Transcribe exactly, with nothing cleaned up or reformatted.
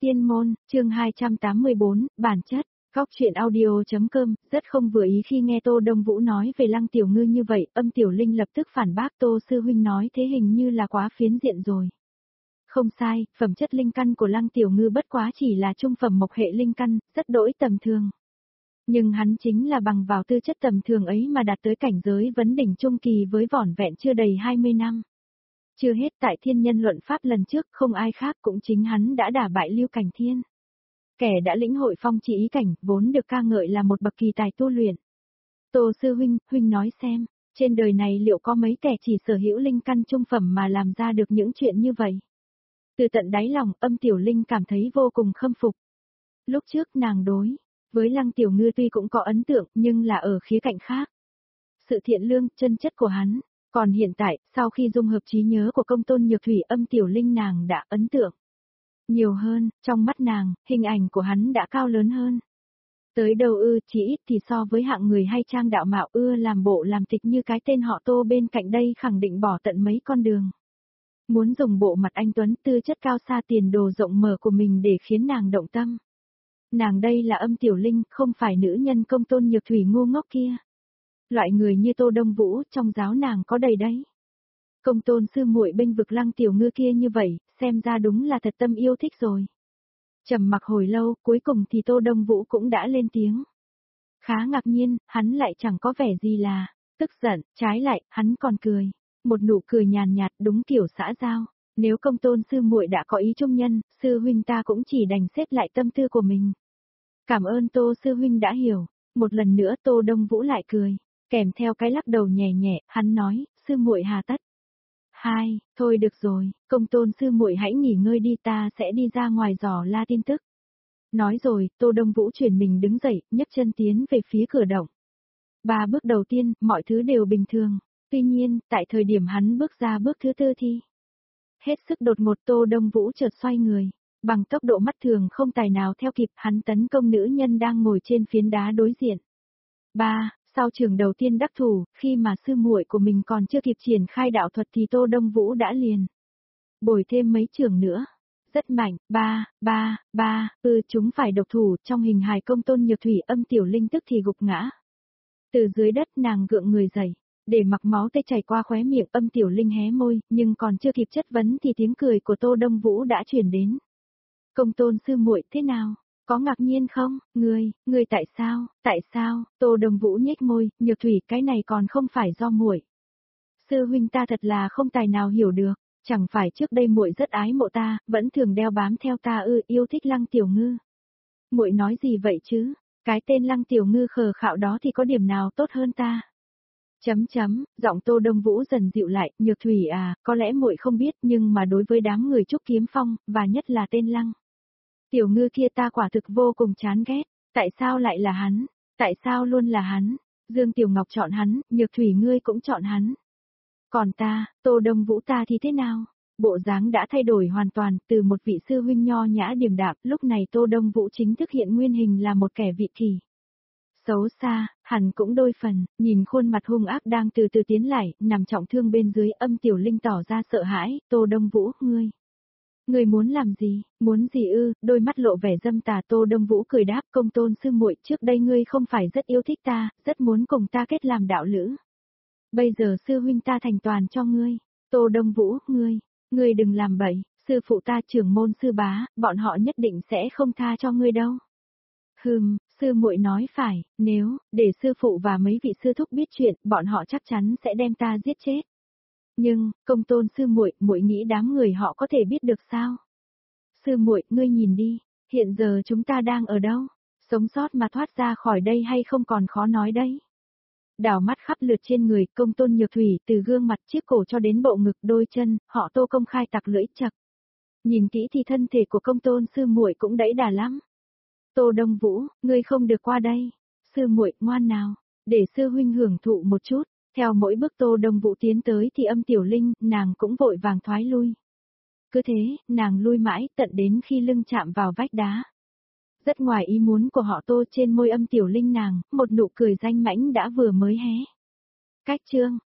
Tiên môn, chương hai trăm tám mươi bốn, bản chất. Góc truyện audio.com, rất không vừa ý khi nghe Tô Đông Vũ nói về Lăng Tiểu Ngư như vậy, Âm Tiểu Linh lập tức phản bác Tô sư huynh nói thế hình như là quá phiến diện rồi. Không sai, phẩm chất linh căn của Lăng Tiểu Ngư bất quá chỉ là trung phẩm mộc hệ linh căn, rất đỗi tầm thường. Nhưng hắn chính là bằng vào tư chất tầm thường ấy mà đạt tới cảnh giới vấn đỉnh trung kỳ với vỏn vẹn chưa đầy hai mươi năm. Chưa hết tại thiên nhân luận pháp lần trước không ai khác cũng chính hắn đã đả bại Lưu Cảnh Thiên. Kẻ đã lĩnh hội phong chỉ ý cảnh, vốn được ca ngợi là một bậc kỳ tài tu luyện. Tô sư huynh, huynh nói xem, trên đời này liệu có mấy kẻ chỉ sở hữu linh căn trung phẩm mà làm ra được những chuyện như vậy? Từ tận đáy lòng, Âm Tiểu Linh cảm thấy vô cùng khâm phục. Lúc trước nàng đối với Lăng Tiểu Ngư tuy cũng có ấn tượng nhưng là ở khía cạnh khác. Sự thiện lương, chân chất của hắn. Còn hiện tại, sau khi dung hợp trí nhớ của công tôn nhược thủy, Âm Tiểu Linh nàng đã ấn tượng nhiều hơn, trong mắt nàng, hình ảnh của hắn đã cao lớn hơn. Tới đâu ư, chỉ ít thì so với hạng người hay trang đạo mạo ưa làm bộ làm tịch như cái tên họ Tô bên cạnh đây khẳng định bỏ tận mấy con đường. Muốn dùng bộ mặt anh tuấn tư chất cao xa tiền đồ rộng mở của mình để khiến nàng động tâm. Nàng đây là Âm Tiểu Linh, không phải nữ nhân công tôn nhược thủy ngu ngốc kia. Loại người như Tô Đông Vũ trong giáo nàng có đầy đấy. Công tôn sư muội bênh vực Lăng Tiểu Ngư kia như vậy, xem ra đúng là thật tâm yêu thích rồi. Trầm mặc hồi lâu, cuối cùng thì Tô Đông Vũ cũng đã lên tiếng. Khá ngạc nhiên, hắn lại chẳng có vẻ gì là tức giận, trái lại, hắn còn cười. Một nụ cười nhàn nhạt đúng kiểu xã giao. Nếu công tôn sư muội đã có ý trung nhân, sư huynh ta cũng chỉ đành xếp lại tâm tư của mình. Cảm ơn Tô sư huynh đã hiểu. Một lần nữa Tô Đông Vũ lại cười. Kèm theo cái lắc đầu nhẹ nhẹ, hắn nói, sư muội hà tất. Hai, thôi được rồi, công tôn sư muội hãy nghỉ ngơi đi, ta sẽ đi ra ngoài dò la tin tức. Nói rồi, Tô Đông Vũ chuyển mình đứng dậy, nhấc chân tiến về phía cửa động. Ba bước đầu tiên, mọi thứ đều bình thường. Tuy nhiên, tại thời điểm hắn bước ra bước thứ tư thì hết sức đột ngột, Tô Đông Vũ chợt xoay người. Bằng tốc độ mắt thường không tài nào theo kịp, hắn tấn công nữ nhân đang ngồi trên phiến đá đối diện. Ba, sau trường đầu tiên đắc thủ, khi mà sư muội của mình còn chưa kịp triển khai đạo thuật thì Tô Đông Vũ đã liền bồi thêm mấy trường nữa. Rất mạnh, ba, ba, ba, ừ chúng phải độc thủ, trong hình hài công tôn nhược thủy, Âm Tiểu Linh tức thì gục ngã. Từ dưới đất nàng gượng người dậy, để mặc máu tê chảy qua khóe miệng, Âm Tiểu Linh hé môi, nhưng còn chưa kịp chất vấn thì tiếng cười của Tô Đông Vũ đã truyền đến. Công tôn sư muội thế nào? Có ngạc nhiên không, ngươi, ngươi tại sao, tại sao, Tô Đông Vũ nhếch môi, nhược thủy cái này còn không phải do muội. Sư huynh ta thật là không tài nào hiểu được, chẳng phải trước đây muội rất ái mộ ta, vẫn thường đeo bám theo ta ư, yêu thích Lăng Tiểu Ngư. Muội nói gì vậy chứ, cái tên Lăng Tiểu Ngư khờ khạo đó thì có điểm nào tốt hơn ta? Chấm chấm, giọng Tô Đông Vũ dần dịu lại, nhược thủy à, có lẽ muội không biết nhưng mà đối với đám người Trúc Kiếm Phong, và nhất là tên Lăng Tiểu Ngư kia ta quả thực vô cùng chán ghét, tại sao lại là hắn, tại sao luôn là hắn, Dương Tiểu Ngọc chọn hắn, nhược thủy ngươi cũng chọn hắn. Còn ta, Tô Đông Vũ ta thì thế nào? Bộ dáng đã thay đổi hoàn toàn, từ một vị sư huynh nho nhã điềm đạm, lúc này Tô Đông Vũ chính thức hiện nguyên hình là một kẻ vị kỳ xấu xa, hẳn cũng đôi phần, nhìn khuôn mặt hung ác đang từ từ tiến lại, nằm trọng thương bên dưới, Âm Tiểu Linh tỏ ra sợ hãi, Tô Đông Vũ, ngươi. Ngươi muốn làm gì, muốn gì ư, đôi mắt lộ vẻ dâm tà. Tô Đông Vũ cười đáp, công tôn sư muội, trước đây ngươi không phải rất yêu thích ta, rất muốn cùng ta kết làm đạo lữ. Bây giờ sư huynh ta thành toàn cho ngươi. Tô Đông Vũ, ngươi, ngươi đừng làm bậy, sư phụ ta trưởng môn sư bá, bọn họ nhất định sẽ không tha cho ngươi đâu. Hừm, sư muội nói phải, nếu để sư phụ và mấy vị sư thúc biết chuyện, bọn họ chắc chắn sẽ đem ta giết chết. Nhưng, công tôn sư muội, muội nghĩ đám người họ có thể biết được sao? Sư muội, ngươi nhìn đi, hiện giờ chúng ta đang ở đâu? Sống sót mà thoát ra khỏi đây hay không còn khó nói đấy. Đảo mắt khắp lượt trên người, công tôn nhược thủy, từ gương mặt chiếc cổ cho đến bộ ngực đôi chân, họ Tô công khai tặc lưỡi chặt. Nhìn kỹ thì thân thể của công tôn sư muội cũng đẫy đà lắm. Tô Đông Vũ, ngươi không được qua đây. Sư muội, ngoan nào, để sư huynh hưởng thụ một chút. Theo mỗi bước Tô Đông Vũ tiến tới thì Âm Tiểu Linh, nàng cũng vội vàng thoái lui. Cứ thế, nàng lui mãi, tận đến khi lưng chạm vào vách đá. Rất ngoài ý muốn của họ Tô, trên môi Âm Tiểu Linh nàng, một nụ cười danh mãnh đã vừa mới hé. Cách chương,